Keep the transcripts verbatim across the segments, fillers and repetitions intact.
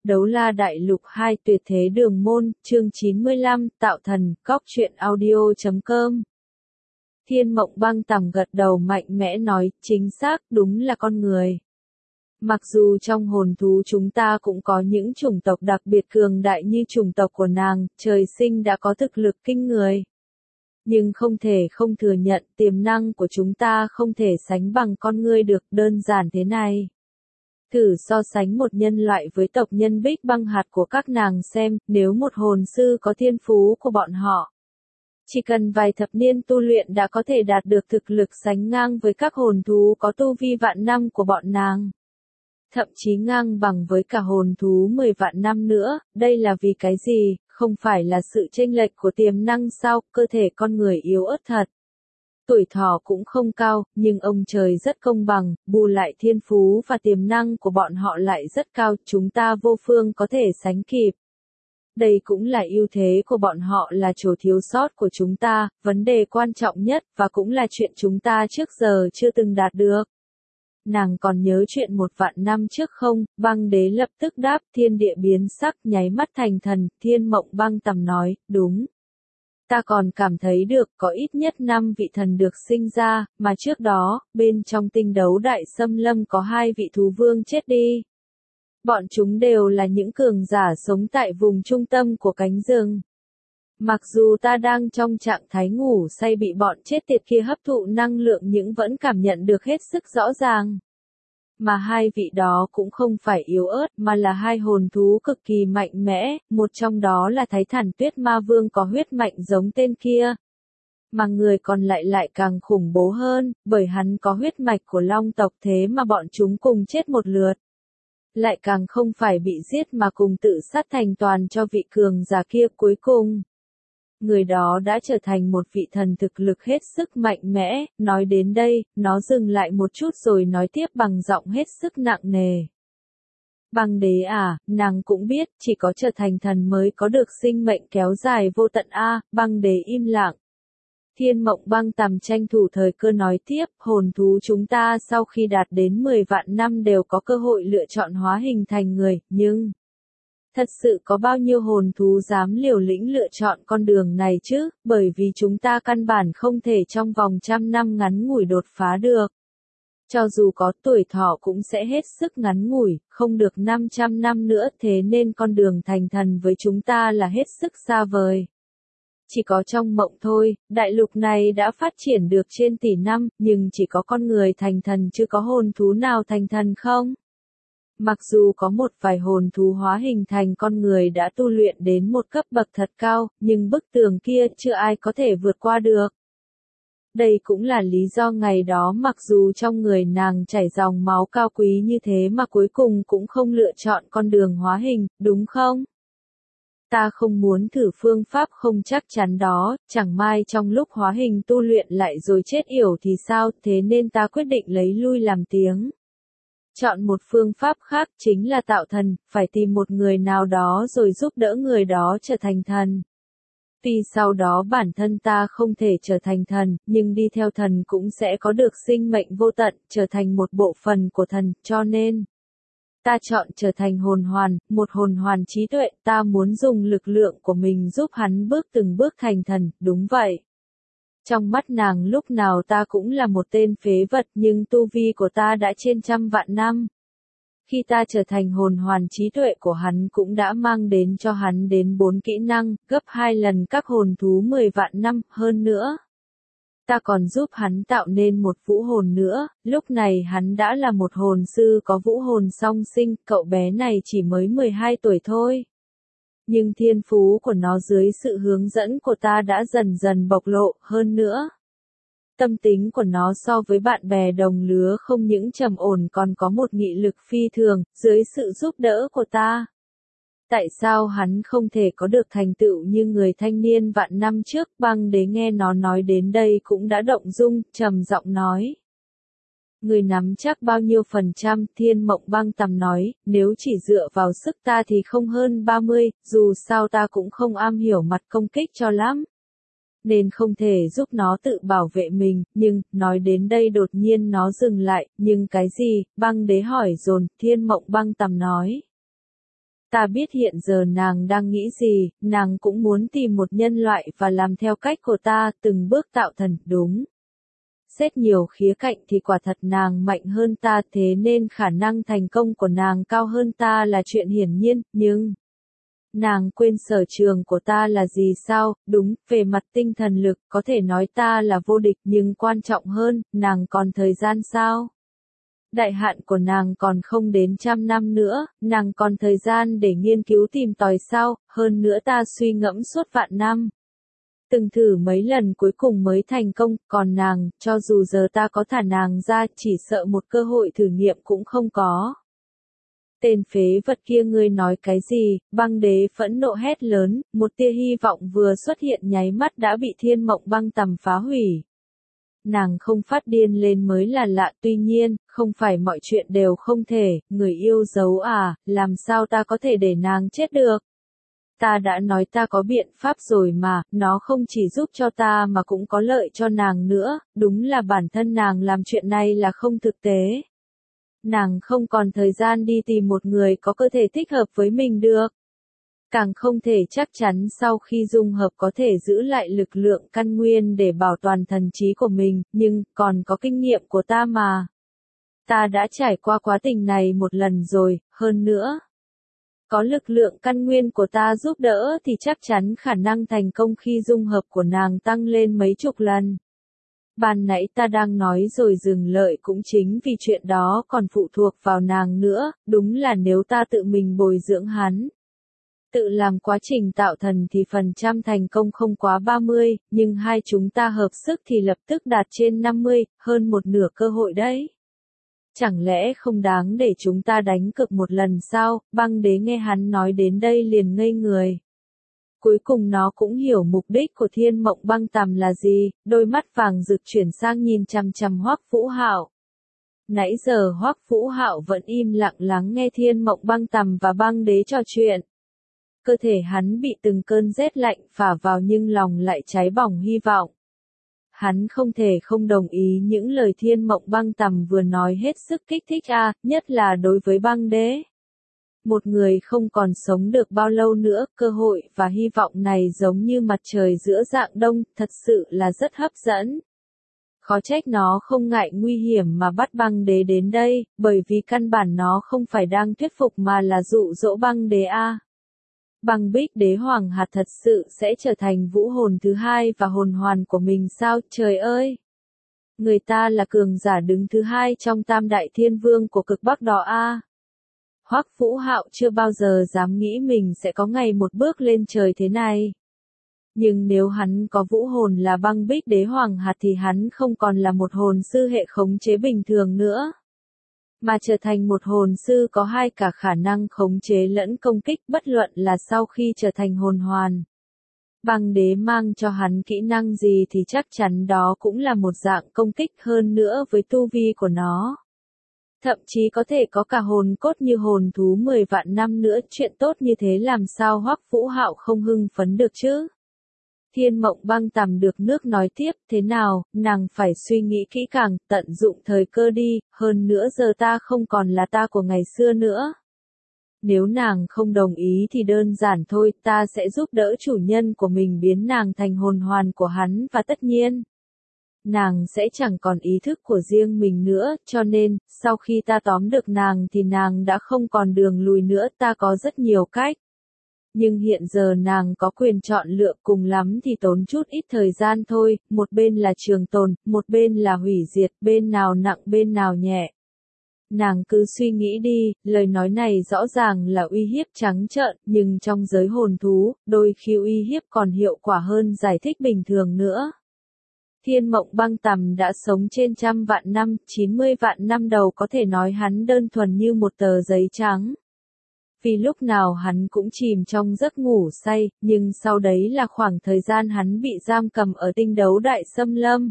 Đấu La Đại Lục hai Tuyệt Thế Đường Môn, chương chín mươi lăm, Tạo Thần, Cóc truyện audio chấm com. Thiên Mộng Băng Tằm gật đầu mạnh mẽ nói, chính xác, đúng là con người. Mặc dù trong hồn thú chúng ta cũng có những chủng tộc đặc biệt cường đại như chủng tộc của nàng, trời sinh đã có thực lực kinh người. Nhưng không thể không thừa nhận tiềm năng của chúng ta không thể sánh bằng con người được, đơn giản thế này. Thử so sánh một nhân loại với tộc nhân Bích Băng Hạt của các nàng xem, nếu một hồn sư có thiên phú của bọn họ. Chỉ cần vài thập niên tu luyện đã có thể đạt được thực lực sánh ngang với các hồn thú có tu vi vạn năm của bọn nàng. Thậm chí ngang bằng với cả hồn thú mười vạn năm nữa, đây là vì cái gì, không phải là sự chênh lệch của tiềm năng sao, cơ thể con người yếu ớt thật. Tuổi thọ cũng không cao, nhưng ông trời rất công bằng, bù lại thiên phú và tiềm năng của bọn họ lại rất cao, chúng ta vô phương có thể sánh kịp. Đây cũng là ưu thế của bọn họ, là chỗ thiếu sót của chúng ta, vấn đề quan trọng nhất, và cũng là chuyện chúng ta trước giờ chưa từng đạt được. Nàng còn nhớ chuyện một vạn năm trước không? Băng đế lập tức đáp, thiên địa biến sắc, nháy mắt thành thần. Thiên Mộng Băng Tằm nói, đúng. Ta còn cảm thấy được, có ít nhất năm vị thần được sinh ra, mà trước đó, bên trong tinh đấu đại xâm lâm có hai vị thú vương chết đi. Bọn chúng đều là những cường giả sống tại vùng trung tâm của cánh rừng. Mặc dù ta đang trong trạng thái ngủ say bị bọn chết tiệt kia hấp thụ năng lượng nhưng vẫn cảm nhận được hết sức rõ ràng. Mà hai vị đó cũng không phải yếu ớt mà là hai hồn thú cực kỳ mạnh mẽ, một trong đó là Thái Thản Tuyết Ma Vương có huyết mạnh giống tên kia. Mà người còn lại lại càng khủng bố hơn, bởi hắn có huyết mạch của Long tộc, thế mà bọn chúng cùng chết một lượt. Lại càng không phải bị giết mà cùng tự sát thành toàn cho vị cường giả kia cuối cùng. Người đó đã trở thành một vị thần thực lực hết sức mạnh mẽ, nói đến đây, nó dừng lại một chút rồi nói tiếp bằng giọng hết sức nặng nề. Băng đế à, nàng cũng biết, chỉ có trở thành thần mới có được sinh mệnh kéo dài vô tận a. Băng đế im lặng. Thiên Mộng Băng Tằm tranh thủ thời cơ nói tiếp, hồn thú chúng ta sau khi đạt đến mười vạn năm đều có cơ hội lựa chọn hóa hình thành người, nhưng... Thật sự có bao nhiêu hồn thú dám liều lĩnh lựa chọn con đường này chứ, bởi vì chúng ta căn bản không thể trong vòng trăm năm ngắn ngủi đột phá được. Cho dù có tuổi thọ cũng sẽ hết sức ngắn ngủi, không được năm trăm năm nữa, thế nên con đường thành thần với chúng ta là hết sức xa vời. Chỉ có trong mộng thôi, đại lục này đã phát triển được trên tỷ năm, nhưng chỉ có con người thành thần chứ có hồn thú nào thành thần không? Mặc dù có một vài hồn thú hóa hình thành con người đã tu luyện đến một cấp bậc thật cao, nhưng bức tường kia chưa ai có thể vượt qua được. Đây cũng là lý do ngày đó mặc dù trong người nàng chảy dòng máu cao quý như thế mà cuối cùng cũng không lựa chọn con đường hóa hình, đúng không? Ta không muốn thử phương pháp không chắc chắn đó, chẳng may trong lúc hóa hình tu luyện lại rồi chết yểu thì sao, thế nên ta quyết định lấy lui làm tiếng. Chọn một phương pháp khác chính là tạo thần, phải tìm một người nào đó rồi giúp đỡ người đó trở thành thần. Tuy sau đó bản thân ta không thể trở thành thần, nhưng đi theo thần cũng sẽ có được sinh mệnh vô tận, trở thành một bộ phận của thần, cho nên ta chọn trở thành hồn hoàn, một hồn hoàn trí tuệ, ta muốn dùng lực lượng của mình giúp hắn bước từng bước thành thần, đúng vậy. Trong mắt nàng lúc nào ta cũng là một tên phế vật nhưng tu vi của ta đã trên trăm vạn năm. Khi ta trở thành hồn hoàn trí tuệ của hắn cũng đã mang đến cho hắn đến bốn kỹ năng, gấp hai lần các hồn thú mười vạn năm, hơn nữa. Ta còn giúp hắn tạo nên một vũ hồn nữa, lúc này hắn đã là một hồn sư có vũ hồn song sinh, cậu bé này chỉ mới mười hai tuổi thôi. Nhưng thiên phú của nó dưới sự hướng dẫn của ta đã dần dần bộc lộ, hơn nữa. Tâm tính của nó so với bạn bè đồng lứa không những trầm ổn còn có một nghị lực phi thường, dưới sự giúp đỡ của ta. Tại sao hắn không thể có được thành tựu như người thanh niên vạn năm trước? Băng đế nghe nó nói đến đây cũng đã động dung, trầm giọng nói. Người nắm chắc bao nhiêu phần trăm? Thiên Mộng Băng Tằm nói, nếu chỉ dựa vào sức ta thì không hơn ba mươi, dù sao ta cũng không am hiểu mặt công kích cho lắm. Nên không thể giúp nó tự bảo vệ mình, nhưng, nói đến đây đột nhiên nó dừng lại, nhưng cái gì? Băng đế hỏi dồn, Thiên Mộng Băng Tằm nói. Ta biết hiện giờ nàng đang nghĩ gì, nàng cũng muốn tìm một nhân loại và làm theo cách của ta, từng bước tạo thần, đúng. Xét nhiều khía cạnh thì quả thật nàng mạnh hơn ta, thế nên khả năng thành công của nàng cao hơn ta là chuyện hiển nhiên, nhưng nàng quên sở trường của ta là gì sao? Đúng, về mặt tinh thần lực có thể nói ta là vô địch, nhưng quan trọng hơn, nàng còn thời gian sao? Đại hạn của nàng còn không đến trăm năm nữa, nàng còn thời gian để nghiên cứu tìm tòi sao? Hơn nữa ta suy ngẫm suốt vạn năm. Từng thử mấy lần cuối cùng mới thành công, còn nàng, cho dù giờ ta có thả nàng ra, chỉ sợ một cơ hội thử nghiệm cũng không có. Tên phế vật kia ngươi nói cái gì? Băng đế phẫn nộ hét lớn, một tia hy vọng vừa xuất hiện nháy mắt đã bị thiên mộng băng tầm phá hủy. Nàng không phát điên lên mới là lạ, tuy nhiên, không phải mọi chuyện đều không thể, người yêu dấu à, làm sao ta có thể để nàng chết được? Ta đã nói ta có biện pháp rồi mà, nó không chỉ giúp cho ta mà cũng có lợi cho nàng nữa, đúng là bản thân nàng làm chuyện này là không thực tế. Nàng không còn thời gian đi tìm một người có cơ thể thích hợp với mình được. Càng không thể chắc chắn sau khi dung hợp có thể giữ lại lực lượng căn nguyên để bảo toàn thần trí của mình, nhưng còn có kinh nghiệm của ta mà. Ta đã trải qua quá trình này một lần rồi, hơn nữa. Có lực lượng căn nguyên của ta giúp đỡ thì chắc chắn khả năng thành công khi dung hợp của nàng tăng lên mấy chục lần. Ban nãy ta đang nói rồi dừng lợi cũng chính vì chuyện đó còn phụ thuộc vào nàng nữa, đúng là nếu ta tự mình bồi dưỡng hắn. Tự làm quá trình tạo thần thì phần trăm thành công không quá ba mươi, nhưng hai chúng ta hợp sức thì lập tức đạt trên năm mươi, hơn một nửa cơ hội đấy. Chẳng lẽ không đáng để chúng ta đánh cược một lần sao? Băng đế nghe hắn nói đến đây liền ngây người. Cuối cùng nó cũng hiểu mục đích của thiên mộng băng tầm là gì, đôi mắt vàng rực chuyển sang nhìn chằm chằm Hoắc Vũ Hạo. Nãy giờ Hoắc Vũ Hạo vẫn im lặng lắng nghe thiên mộng băng tầm và băng đế trò chuyện. Cơ thể hắn bị từng cơn rét lạnh phả vào nhưng lòng lại cháy bỏng hy vọng. Hắn không thể không đồng ý những lời thiên mộng băng tầm vừa nói, hết sức kích thích a, nhất là đối với băng đế. Một người không còn sống được bao lâu nữa, cơ hội và hy vọng này giống như mặt trời giữa rạng đông, thật sự là rất hấp dẫn. Khó trách nó không ngại nguy hiểm mà bắt băng đế đến đây, bởi vì căn bản nó không phải đang thuyết phục mà là dụ dỗ băng đế a. Băng bích đế hoàng hạt thật sự sẽ trở thành vũ hồn thứ hai và hồn hoàn của mình sao? Trời ơi! Người ta là cường giả đứng thứ hai trong tam đại thiên vương của cực Bắc đó a. Hoắc Vũ Hạo chưa bao giờ dám nghĩ mình sẽ có ngày một bước lên trời thế này. Nhưng nếu hắn có vũ hồn là băng bích đế hoàng hạt thì hắn không còn là một hồn sư hệ khống chế bình thường nữa. Mà trở thành một hồn sư có hai cả khả năng khống chế lẫn công kích, bất luận là sau khi trở thành hồn hoàn. Băng đế mang cho hắn kỹ năng gì thì chắc chắn đó cũng là một dạng công kích, hơn nữa với tu vi của nó. Thậm chí có thể có cả hồn cốt như hồn thú mười vạn năm nữa, chuyện tốt như thế làm sao Hoắc Vũ Hạo không hưng phấn được chứ? Thiên mộng băng tầm được nước nói tiếp, thế nào, nàng phải suy nghĩ kỹ càng, tận dụng thời cơ đi, hơn nữa giờ ta không còn là ta của ngày xưa nữa. Nếu nàng không đồng ý thì đơn giản thôi, ta sẽ giúp đỡ chủ nhân của mình biến nàng thành hồn hoàn của hắn và tất nhiên, nàng sẽ chẳng còn ý thức của riêng mình nữa, cho nên, sau khi ta tóm được nàng thì nàng đã không còn đường lùi nữa, ta có rất nhiều cách. Nhưng hiện giờ nàng có quyền chọn lựa, cùng lắm thì tốn chút ít thời gian thôi, một bên là trường tồn, một bên là hủy diệt, bên nào nặng bên nào nhẹ. Nàng cứ suy nghĩ đi, lời nói này rõ ràng là uy hiếp trắng trợn, nhưng trong giới hồn thú, đôi khi uy hiếp còn hiệu quả hơn giải thích bình thường nữa. Thiên mộng băng tầm đã sống trên trăm vạn năm, chín mươi vạn năm đầu có thể nói hắn đơn thuần như một tờ giấy trắng. Vì lúc nào hắn cũng chìm trong giấc ngủ say, nhưng sau đấy là khoảng thời gian hắn bị giam cầm ở tinh đấu đại xâm lâm.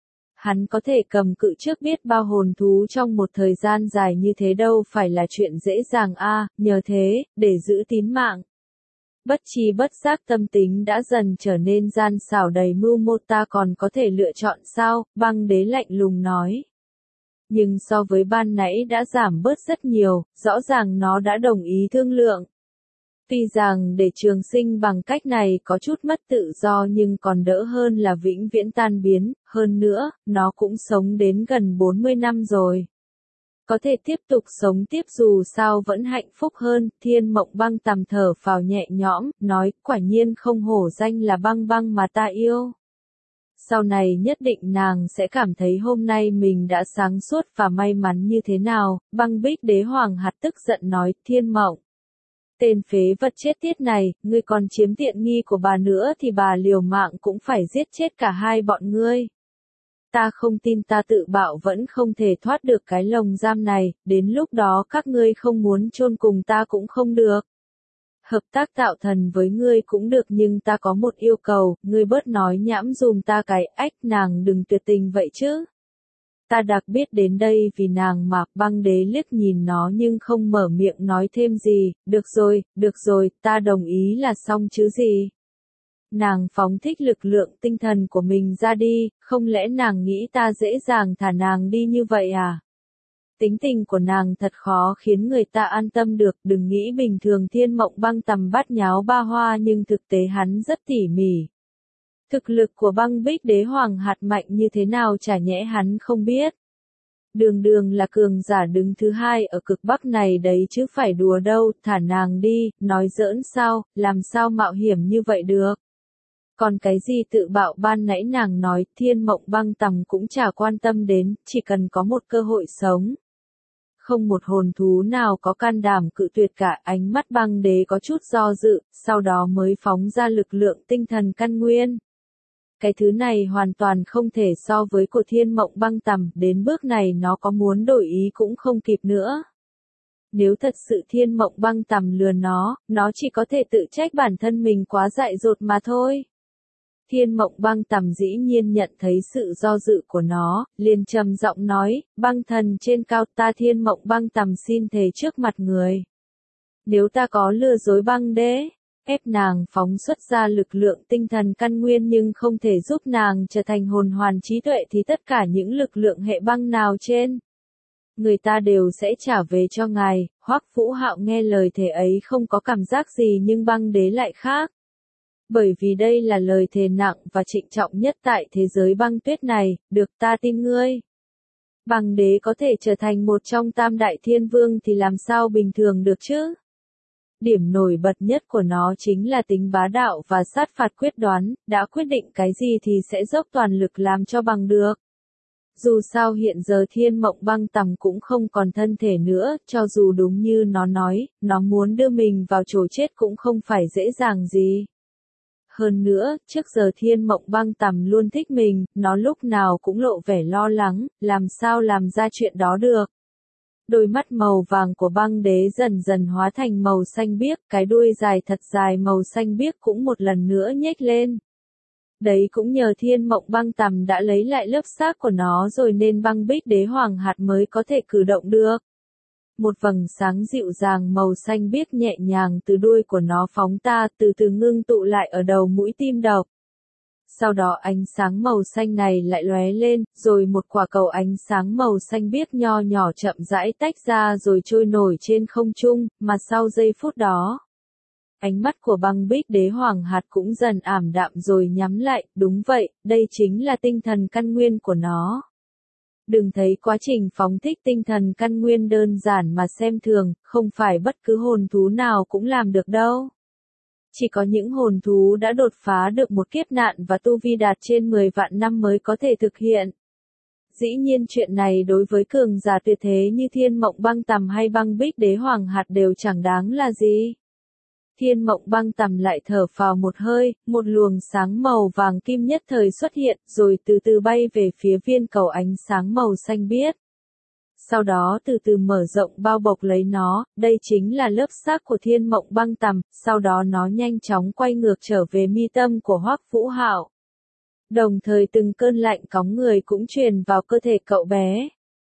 Hắn có thể cầm cự trước biết bao hồn thú trong một thời gian dài như thế đâu phải là chuyện dễ dàng a, nhờ thế, để giữ tín mạng. Bất chi bất giác tâm tính đã dần trở nên gian xảo đầy mưu mô, ta còn có thể lựa chọn sao? Băng đế lạnh lùng nói. Nhưng so với ban nãy đã giảm bớt rất nhiều, rõ ràng nó đã đồng ý thương lượng. Tuy rằng để trường sinh bằng cách này có chút mất tự do nhưng còn đỡ hơn là vĩnh viễn tan biến, hơn nữa, nó cũng sống đến gần bốn mươi năm rồi. Có thể tiếp tục sống tiếp dù sao vẫn hạnh phúc hơn, Thiên Mộng Băng tầm thở phào nhẹ nhõm, nói, quả nhiên không hổ danh là băng băng mà ta yêu. Sau này nhất định nàng sẽ cảm thấy hôm nay mình đã sáng suốt và may mắn như thế nào, Băng Bích Đế Hoàng hạt tức giận nói, Thiên Mộng. Tên phế vật chết tiết này, ngươi còn chiếm tiện nghi của bà nữa thì bà liều mạng cũng phải giết chết cả hai bọn ngươi. Ta không tin ta tự bạo vẫn không thể thoát được cái lồng giam này, đến lúc đó các ngươi không muốn chôn cùng ta cũng không được. Hợp tác tạo thần với ngươi cũng được nhưng ta có một yêu cầu, ngươi bớt nói nhãm dùm ta cái ách nàng đừng tuyệt tình vậy chứ. Ta đặc biệt đến đây vì nàng mà, Băng Đế liếc nhìn nó nhưng không mở miệng nói thêm gì, được rồi, được rồi, ta đồng ý là xong chứ gì. Nàng phóng thích lực lượng tinh thần của mình ra đi, không lẽ nàng nghĩ ta dễ dàng thả nàng đi như vậy à? Tính tình của nàng thật khó khiến người ta an tâm được, đừng nghĩ bình thường Thiên Mộng Băng tầm bát nháo ba hoa nhưng thực tế hắn rất tỉ mỉ. Thực lực của Băng Bích Đế Hoàng hạt mạnh như thế nào chả nhẽ hắn không biết. Đường đường là cường giả đứng thứ hai ở cực Bắc này đấy chứ phải đùa đâu, thả nàng đi, nói giỡn sao, làm sao mạo hiểm như vậy được. Còn cái gì tự bạo ban nãy nàng nói, Thiên Mộng Băng tầm cũng chả quan tâm đến, chỉ cần có một cơ hội sống. Không một hồn thú nào có can đảm cự tuyệt cả, ánh mắt Băng Đế có chút do dự, sau đó mới phóng ra lực lượng tinh thần căn nguyên. Cái thứ này hoàn toàn không thể so với của Thiên Mộng Băng tầm, đến bước này nó có muốn đổi ý cũng không kịp nữa. Nếu thật sự Thiên Mộng Băng tầm lừa nó, nó chỉ có thể tự trách bản thân mình quá dại dột mà thôi. Thiên Mộng Băng tầm dĩ nhiên nhận thấy sự do dự của nó, liền trầm giọng nói, băng thần trên cao ta Thiên Mộng Băng tầm xin thề trước mặt người. Nếu ta có lừa dối Băng Đế, ép nàng phóng xuất ra lực lượng tinh thần căn nguyên nhưng không thể giúp nàng trở thành hồn hoàn trí tuệ thì tất cả những lực lượng hệ băng nào trên người ta đều sẽ trả về cho ngài. Hoắc Vũ Hạo nghe lời thề ấy không có cảm giác gì nhưng Băng Đế lại khác. Bởi vì đây là lời thề nặng và trịnh trọng nhất tại thế giới băng tuyết này, được ta tin ngươi. Băng Đế có thể trở thành một trong tam đại thiên vương thì làm sao bình thường được chứ? Điểm nổi bật nhất của nó chính là tính bá đạo và sát phạt quyết đoán, đã quyết định cái gì thì sẽ dốc toàn lực làm cho bằng được. Dù sao hiện giờ Thiên Mộng Băng tầm cũng không còn thân thể nữa, cho dù đúng như nó nói, nó muốn đưa mình vào chỗ chết cũng không phải dễ dàng gì. Hơn nữa, trước giờ Thiên Mộng Băng tầm luôn thích mình, nó lúc nào cũng lộ vẻ lo lắng, làm sao làm ra chuyện đó được. Đôi mắt màu vàng của Băng Đế dần dần hóa thành màu xanh biếc, cái đuôi dài thật dài màu xanh biếc cũng một lần nữa nhếch lên. Đấy cũng nhờ Thiên Mộng Băng tầm đã lấy lại lớp xác của nó rồi nên Băng Bích Đế Hoàng hạt mới có thể cử động được. Một vầng sáng dịu dàng màu xanh biếc nhẹ nhàng từ đuôi của nó phóng ta, từ từ ngưng tụ lại ở đầu mũi tim độc. Sau đó ánh sáng màu xanh này lại lóe lên, rồi một quả cầu ánh sáng màu xanh biếc nho nhỏ chậm rãi tách ra rồi trôi nổi trên không trung, mà sau giây phút đó, ánh mắt của Băng Bích Đế Hoàng hạt cũng dần ảm đạm rồi nhắm lại, đúng vậy, đây chính là tinh thần căn nguyên của nó. Đừng thấy quá trình phóng thích tinh thần căn nguyên đơn giản mà xem thường, không phải bất cứ hồn thú nào cũng làm được đâu. Chỉ có những hồn thú đã đột phá được một kiếp nạn và tu vi đạt trên mười vạn năm mới có thể thực hiện. Dĩ nhiên chuyện này đối với cường giả tuyệt thế như Thiên Mộng Băng tầm hay Băng Bích Đế Hoàng hạt đều chẳng đáng là gì. Thiên Mộng Băng tầm lại thở phào một hơi, một luồng sáng màu vàng kim nhất thời xuất hiện, rồi từ từ bay về phía viên cầu ánh sáng màu xanh biếc. Sau đó từ từ mở rộng bao bọc lấy nó, đây chính là lớp xác của Thiên Mộng Băng tầm, sau đó nó nhanh chóng quay ngược trở về mi tâm của Hoắc Vũ Hạo. Đồng thời từng cơn lạnh cóng người cũng truyền vào cơ thể cậu bé.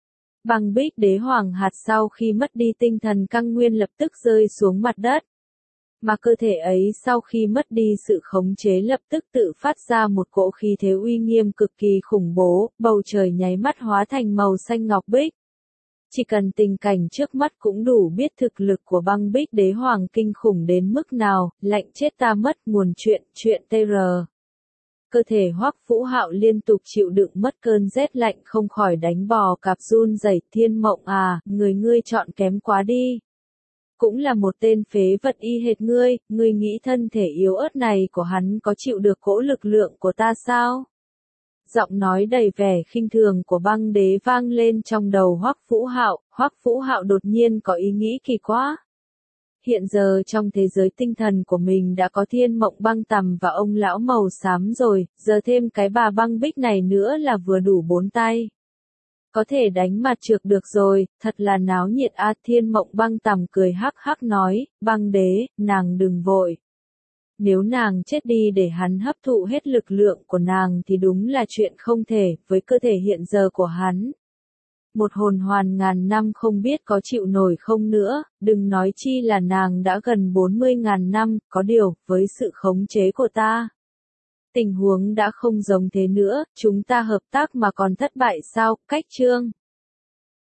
Băng Bích Đế Hoàng hạt sau khi mất đi tinh thần căn nguyên lập tức rơi xuống mặt đất. Mà cơ thể ấy sau khi mất đi sự khống chế lập tức tự phát ra một cỗ khí thế uy nghiêm cực kỳ khủng bố, bầu trời nháy mắt hóa thành màu xanh ngọc bích. Chỉ cần tình cảnh trước mắt cũng đủ biết thực lực của băng bích đế hoàng kinh khủng đến mức nào, lạnh chết ta mất nguồn chuyện, chuyện tr. Cơ thể Hoắc Vũ Hạo liên tục chịu đựng mất cơn rét lạnh không khỏi đánh bò cạp run rẩy. Thiên Mộng à, người ngươi chọn kém quá đi. Cũng là một tên phế vật y hệt ngươi, ngươi nghĩ thân thể yếu ớt này của hắn có chịu được cỗ lực lượng của ta sao? Giọng nói đầy vẻ khinh thường của băng đế vang lên trong đầu Hoắc Vũ Hạo. Hoắc Vũ Hạo đột nhiên có ý nghĩ kỳ quá. Hiện giờ trong thế giới tinh thần của mình đã có Thiên Mộng Băng Tầm và ông lão màu xám rồi, giờ thêm cái bà băng bích này nữa là vừa đủ bốn tay. Có thể đánh mặt trược được rồi, thật là náo nhiệt a. Thiên Mộng Băng Tầm cười hắc hắc nói, băng đế, nàng đừng vội. Nếu nàng chết đi để hắn hấp thụ hết lực lượng của nàng thì đúng là chuyện không thể, với cơ thể hiện giờ của hắn. Một hồn hoàn ngàn năm không biết có chịu nổi không nữa, đừng nói chi là nàng đã gần bốn mươi ngàn năm, có điều, với sự khống chế của ta. Tình huống đã không giống thế nữa, chúng ta hợp tác mà còn thất bại sao, cách chương.